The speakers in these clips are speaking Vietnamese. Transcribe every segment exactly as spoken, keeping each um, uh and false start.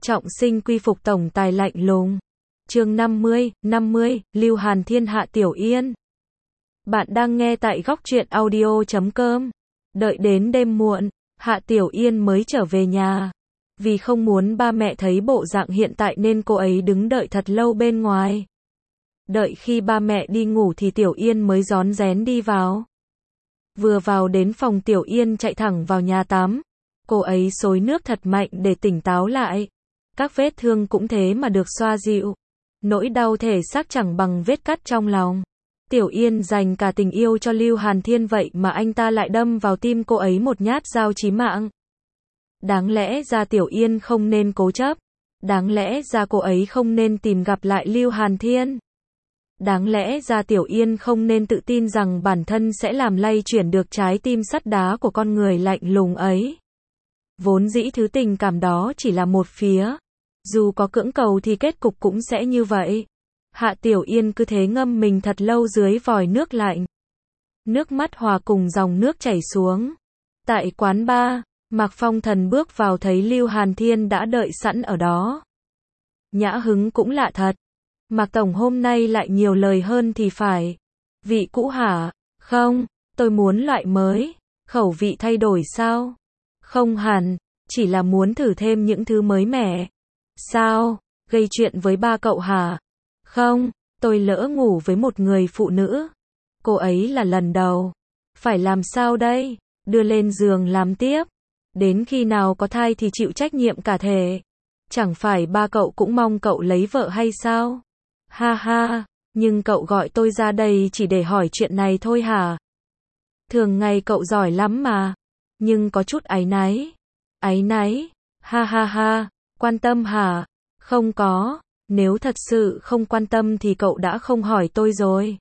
Trọng sinh quy phục tổng tài lạnh lùng. Chương năm mươi, năm mươi, Lưu Hàn Thiên Hạ Tiểu Yên. Bạn đang nghe tại góc truyện audio chấm com. Đợi đến đêm muộn, Hạ Tiểu Yên mới trở về nhà. Vì không muốn ba mẹ thấy bộ dạng hiện tại nên cô ấy đứng đợi thật lâu bên ngoài. Đợi khi ba mẹ đi ngủ thì Tiểu Yên mới rón rén đi vào. Vừa vào đến phòng Tiểu Yên chạy thẳng vào nhà tắm. Cô ấy xối nước thật mạnh để tỉnh táo lại. Các vết thương cũng thế mà được xoa dịu. Nỗi đau thể xác chẳng bằng vết cắt trong lòng. Tiểu Yên dành cả tình yêu cho Lưu Hàn Thiên vậy mà anh ta lại đâm vào tim cô ấy một nhát dao chí mạng. Đáng lẽ ra Tiểu Yên không nên cố chấp. Đáng lẽ ra cô ấy không nên tìm gặp lại Lưu Hàn Thiên. Đáng lẽ ra Tiểu Yên không nên tự tin rằng bản thân sẽ làm lay chuyển được trái tim sắt đá của con người lạnh lùng ấy. Vốn dĩ thứ tình cảm đó chỉ là một phía. Dù có cưỡng cầu thì kết cục cũng sẽ như vậy. Hạ Tiểu Yên cứ thế ngâm mình thật lâu dưới vòi nước lạnh. Nước mắt hòa cùng dòng nước chảy xuống. Tại quán bar, Mạc Phong Thần bước vào thấy Lưu Hàn Thiên đã đợi sẵn ở đó. Nhã hứng cũng lạ thật. Mạc Tổng hôm nay lại nhiều lời hơn thì phải. Vị cũ hả? Không, tôi muốn loại mới. Khẩu vị thay đổi sao? Không hẳn, chỉ là muốn thử thêm những thứ mới mẻ. Sao? Gây chuyện với ba cậu hả? Không, tôi lỡ ngủ với một người phụ nữ. Cô ấy là lần đầu. Phải làm sao đây? Đưa lên giường làm tiếp. Đến khi nào có thai thì chịu trách nhiệm cả thể. Chẳng phải ba cậu cũng mong cậu lấy vợ hay sao? Ha ha, nhưng cậu gọi tôi ra đây chỉ để hỏi chuyện này thôi hả? Thường ngày cậu giỏi lắm mà. Nhưng có chút áy náy. Áy náy? Ha ha ha, quan tâm hả? Không có, nếu thật sự không quan tâm thì cậu đã không hỏi tôi rồi.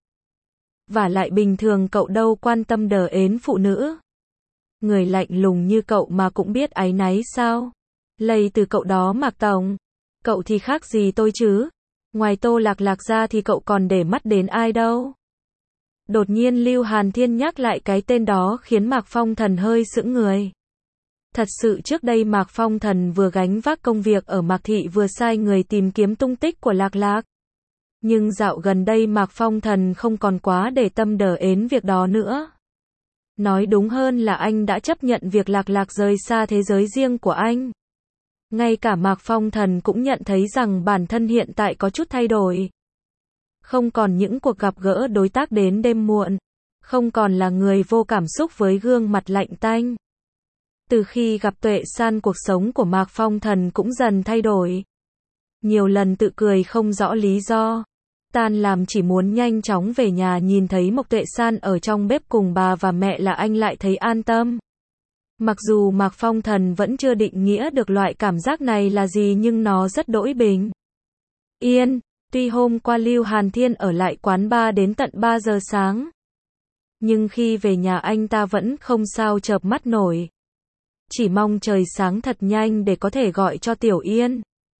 Vả lại bình thường cậu đâu quan tâm đờ ến phụ nữ. Người lạnh lùng như cậu mà cũng biết áy náy sao? Lây từ cậu đó Mạc Tổng. Cậu thì khác gì tôi chứ? Ngoài Tô Lạc Lạc ra thì cậu còn để mắt đến ai đâu? Đột nhiên Lưu Hàn Thiên nhắc lại cái tên đó khiến Mạc Phong Thần hơi sững người. Thật sự trước đây Mạc Phong Thần vừa gánh vác công việc ở Mạc Thị vừa sai người tìm kiếm tung tích của Lạc Lạc. Nhưng dạo gần đây Mạc Phong Thần không còn quá để tâm đờ ến việc đó nữa. Nói đúng hơn là anh đã chấp nhận việc Lạc Lạc rời xa thế giới riêng của anh. Ngay cả Mạc Phong Thần cũng nhận thấy rằng bản thân hiện tại có chút thay đổi. Không còn những cuộc gặp gỡ đối tác đến đêm muộn. Không còn là người vô cảm xúc với gương mặt lạnh tanh. Từ khi gặp Tuệ San cuộc sống của Mạc Phong Thần cũng dần thay đổi. Nhiều lần tự cười không rõ lý do. Tan làm chỉ muốn nhanh chóng về nhà nhìn thấy Mộc Tuệ San ở trong bếp cùng bà và mẹ là anh lại thấy an tâm. Mặc dù Mạc Phong Thần vẫn chưa định nghĩa được loại cảm giác này là gì nhưng nó rất đỗi bình yên. Tuy hôm qua Lưu Hàn Thiên ở lại quán bar đến tận ba giờ sáng. Nhưng khi về nhà anh ta vẫn không sao chợp mắt nổi. Chỉ mong trời sáng thật nhanh để có thể gọi cho Tiểu Yên.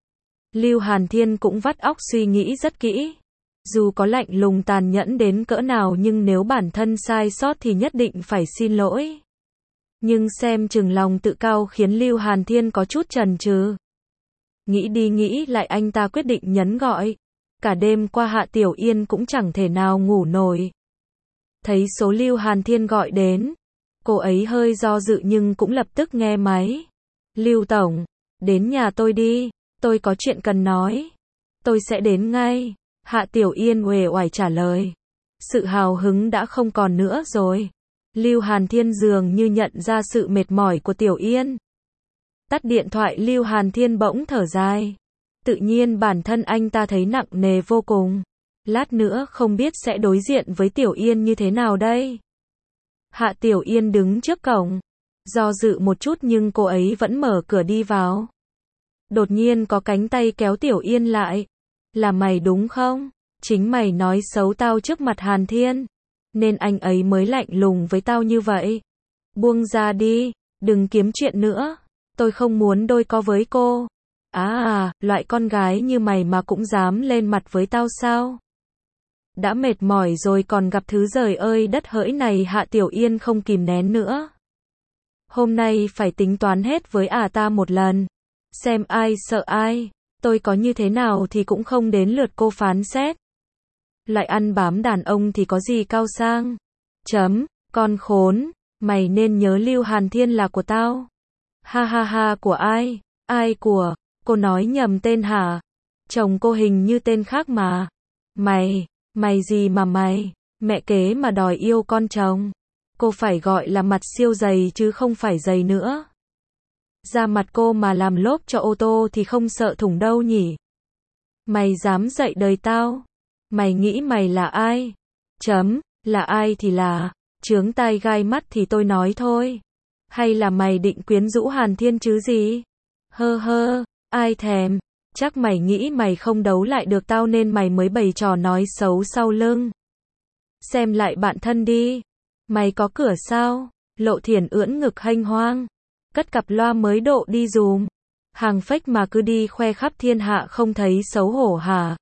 Lưu Hàn Thiên cũng vắt óc suy nghĩ rất kỹ. Dù có lạnh lùng tàn nhẫn đến cỡ nào nhưng nếu bản thân sai sót thì nhất định phải xin lỗi. Nhưng xem chừng lòng tự cao khiến Lưu Hàn Thiên có chút chần chừ. Nghĩ đi nghĩ lại anh ta quyết định nhấn gọi. Cả đêm qua Hạ Tiểu Yên cũng chẳng thể nào ngủ nổi. Thấy số Lưu Hàn Thiên gọi đến. Cô ấy hơi do dự nhưng cũng lập tức nghe máy. Lưu Tổng, đến nhà tôi đi, tôi có chuyện cần nói. Tôi sẽ đến ngay. Hạ Tiểu Yên uể oải trả lời. Sự hào hứng đã không còn nữa rồi. Lưu Hàn Thiên dường như nhận ra sự mệt mỏi của Tiểu Yên. Tắt điện thoại Lưu Hàn Thiên bỗng thở dài. Tự nhiên bản thân anh ta thấy nặng nề vô cùng. Lát nữa không biết sẽ đối diện với Tiểu Yên như thế nào đây. Hạ Tiểu Yên đứng trước cổng. Do dự một chút nhưng cô ấy vẫn mở cửa đi vào. Đột nhiên có cánh tay kéo Tiểu Yên lại. Là mày đúng không? Chính mày nói xấu tao trước mặt Hàn Thiên. Nên anh ấy mới lạnh lùng với tao như vậy. Buông ra đi, đừng kiếm chuyện nữa. Tôi không muốn đôi co với cô. À à, loại con gái như mày mà cũng dám lên mặt với tao sao? Đã mệt mỏi rồi còn gặp thứ giời ơi đất hỡi này. Hạ Tiểu Yên không kìm nén nữa. Hôm nay phải tính toán hết với à ta một lần. Xem ai sợ ai, tôi có như thế nào thì cũng không đến lượt cô phán xét. Lại ăn bám đàn ông thì có gì cao sang. Chấm, con khốn, mày nên nhớ Lưu Hàn Thiên là của tao. Ha ha ha, của ai? Ai của? Cô nói nhầm tên hả? Chồng cô hình như tên khác mà. Mày, mày gì mà mày? Mẹ kế mà đòi yêu con chồng. Cô phải gọi là mặt siêu dày chứ không phải dày nữa. Da mặt cô mà làm lốp cho ô tô thì không sợ thủng đâu nhỉ? Mày dám dạy đời tao? Mày nghĩ mày là ai? Chấm, là ai thì là, chướng tai gai mắt thì tôi nói thôi. Hay là mày định quyến rũ Hàn Thiên chứ gì? Hơ hơ, ai thèm, chắc mày nghĩ mày không đấu lại được tao nên mày mới bày trò nói xấu sau lưng. Xem lại bạn thân đi. Mày có cửa sao? Lộ Thiển ưỡn ngực hênh hoang. Cất cặp loa mới độ đi dùm. Hàng fake mà cứ đi khoe khắp thiên hạ không thấy xấu hổ hả?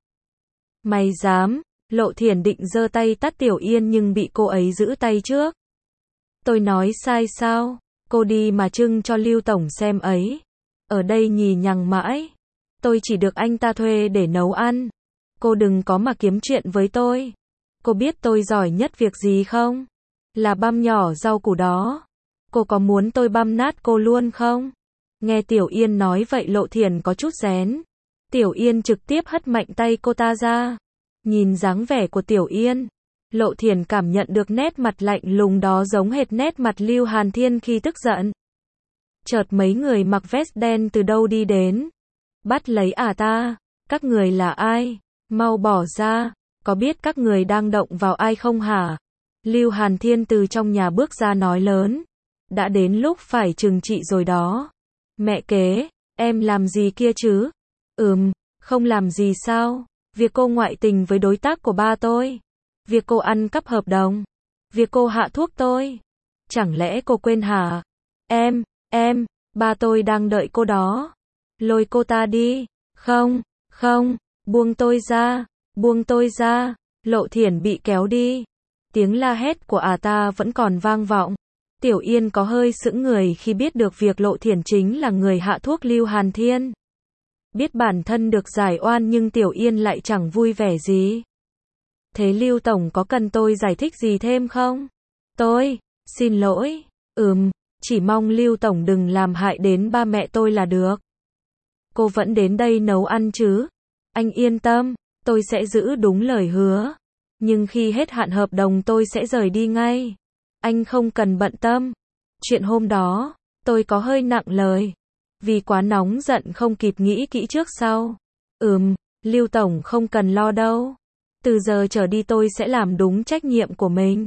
Mày dám? Lộ Thiển định giơ tay tát Tiểu Yên nhưng bị cô ấy giữ tay trước. Tôi nói sai sao? Cô đi mà trưng cho Lưu Tổng xem ấy. Ở đây nhì nhằng mãi. Tôi chỉ được anh ta thuê để nấu ăn. Cô đừng có mà kiếm chuyện với tôi. Cô biết tôi giỏi nhất việc gì không? Là băm nhỏ rau củ đó. Cô có muốn tôi băm nát cô luôn không? Nghe Tiểu Yên nói vậy Lộ Thiển có chút rén. Tiểu Yên trực tiếp hất mạnh tay cô ta ra. Nhìn dáng vẻ của Tiểu Yên, Lộ Thiển cảm nhận được nét mặt lạnh lùng đó giống hệt nét mặt Lưu Hàn Thiên khi tức giận. Chợt mấy người mặc vest đen từ đâu đi đến. Bắt lấy à ta, các người là ai? Mau bỏ ra, có biết các người đang động vào ai không hả? Lưu Hàn Thiên từ trong nhà bước ra nói lớn. Đã đến lúc phải trừng trị rồi đó. Mẹ kế, em làm gì kia chứ? Ừm, không làm gì sao? Việc cô ngoại tình với đối tác của ba tôi. Việc cô ăn cắp hợp đồng. Việc cô hạ thuốc tôi. Chẳng lẽ cô quên hả? Em, em, ba tôi đang đợi cô đó. Lôi cô ta đi. Không, không, buông tôi ra, buông tôi ra. Lộ Thiển bị kéo đi. Tiếng la hét của à ta vẫn còn vang vọng. Tiểu Yên có hơi sững người khi biết được việc Lộ Thiển chính là người hạ thuốc Lưu Hàn Thiên. Biết bản thân được giải oan nhưng Tiểu Yên lại chẳng vui vẻ gì. Thế Lưu Tổng có cần tôi giải thích gì thêm không? Tôi, xin lỗi, ừm, chỉ mong Lưu Tổng đừng làm hại đến ba mẹ tôi là được. Cô vẫn đến đây nấu ăn chứ? Anh yên tâm, tôi sẽ giữ đúng lời hứa. Nhưng khi hết hạn hợp đồng tôi sẽ rời đi ngay. Anh không cần bận tâm. Chuyện hôm đó, tôi có hơi nặng lời. Vì quá nóng giận không kịp nghĩ kỹ trước sau. Ừm, Lưu Tổng không cần lo đâu. Từ giờ trở đi tôi sẽ làm đúng trách nhiệm của mình.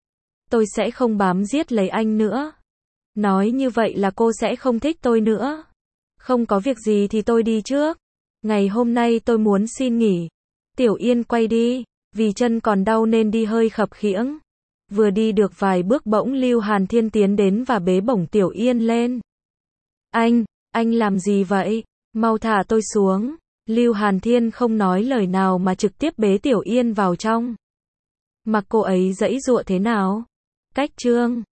Tôi sẽ không bám giết lấy anh nữa. Nói như vậy là cô sẽ không thích tôi nữa. Không có việc gì thì tôi đi trước. Ngày hôm nay tôi muốn xin nghỉ. Tiểu Yên quay đi, vì chân còn đau nên đi hơi khập khiễng. Vừa đi được vài bước bỗng Lưu Hàn Thiên tiến đến và bế bổng Tiểu Yên lên. Anh, anh làm gì vậy? Mau thả tôi xuống. Lưu Hàn Thiên không nói lời nào mà trực tiếp bế Tiểu Yên vào trong. Mặc cô ấy giãy giụa thế nào? Cách chương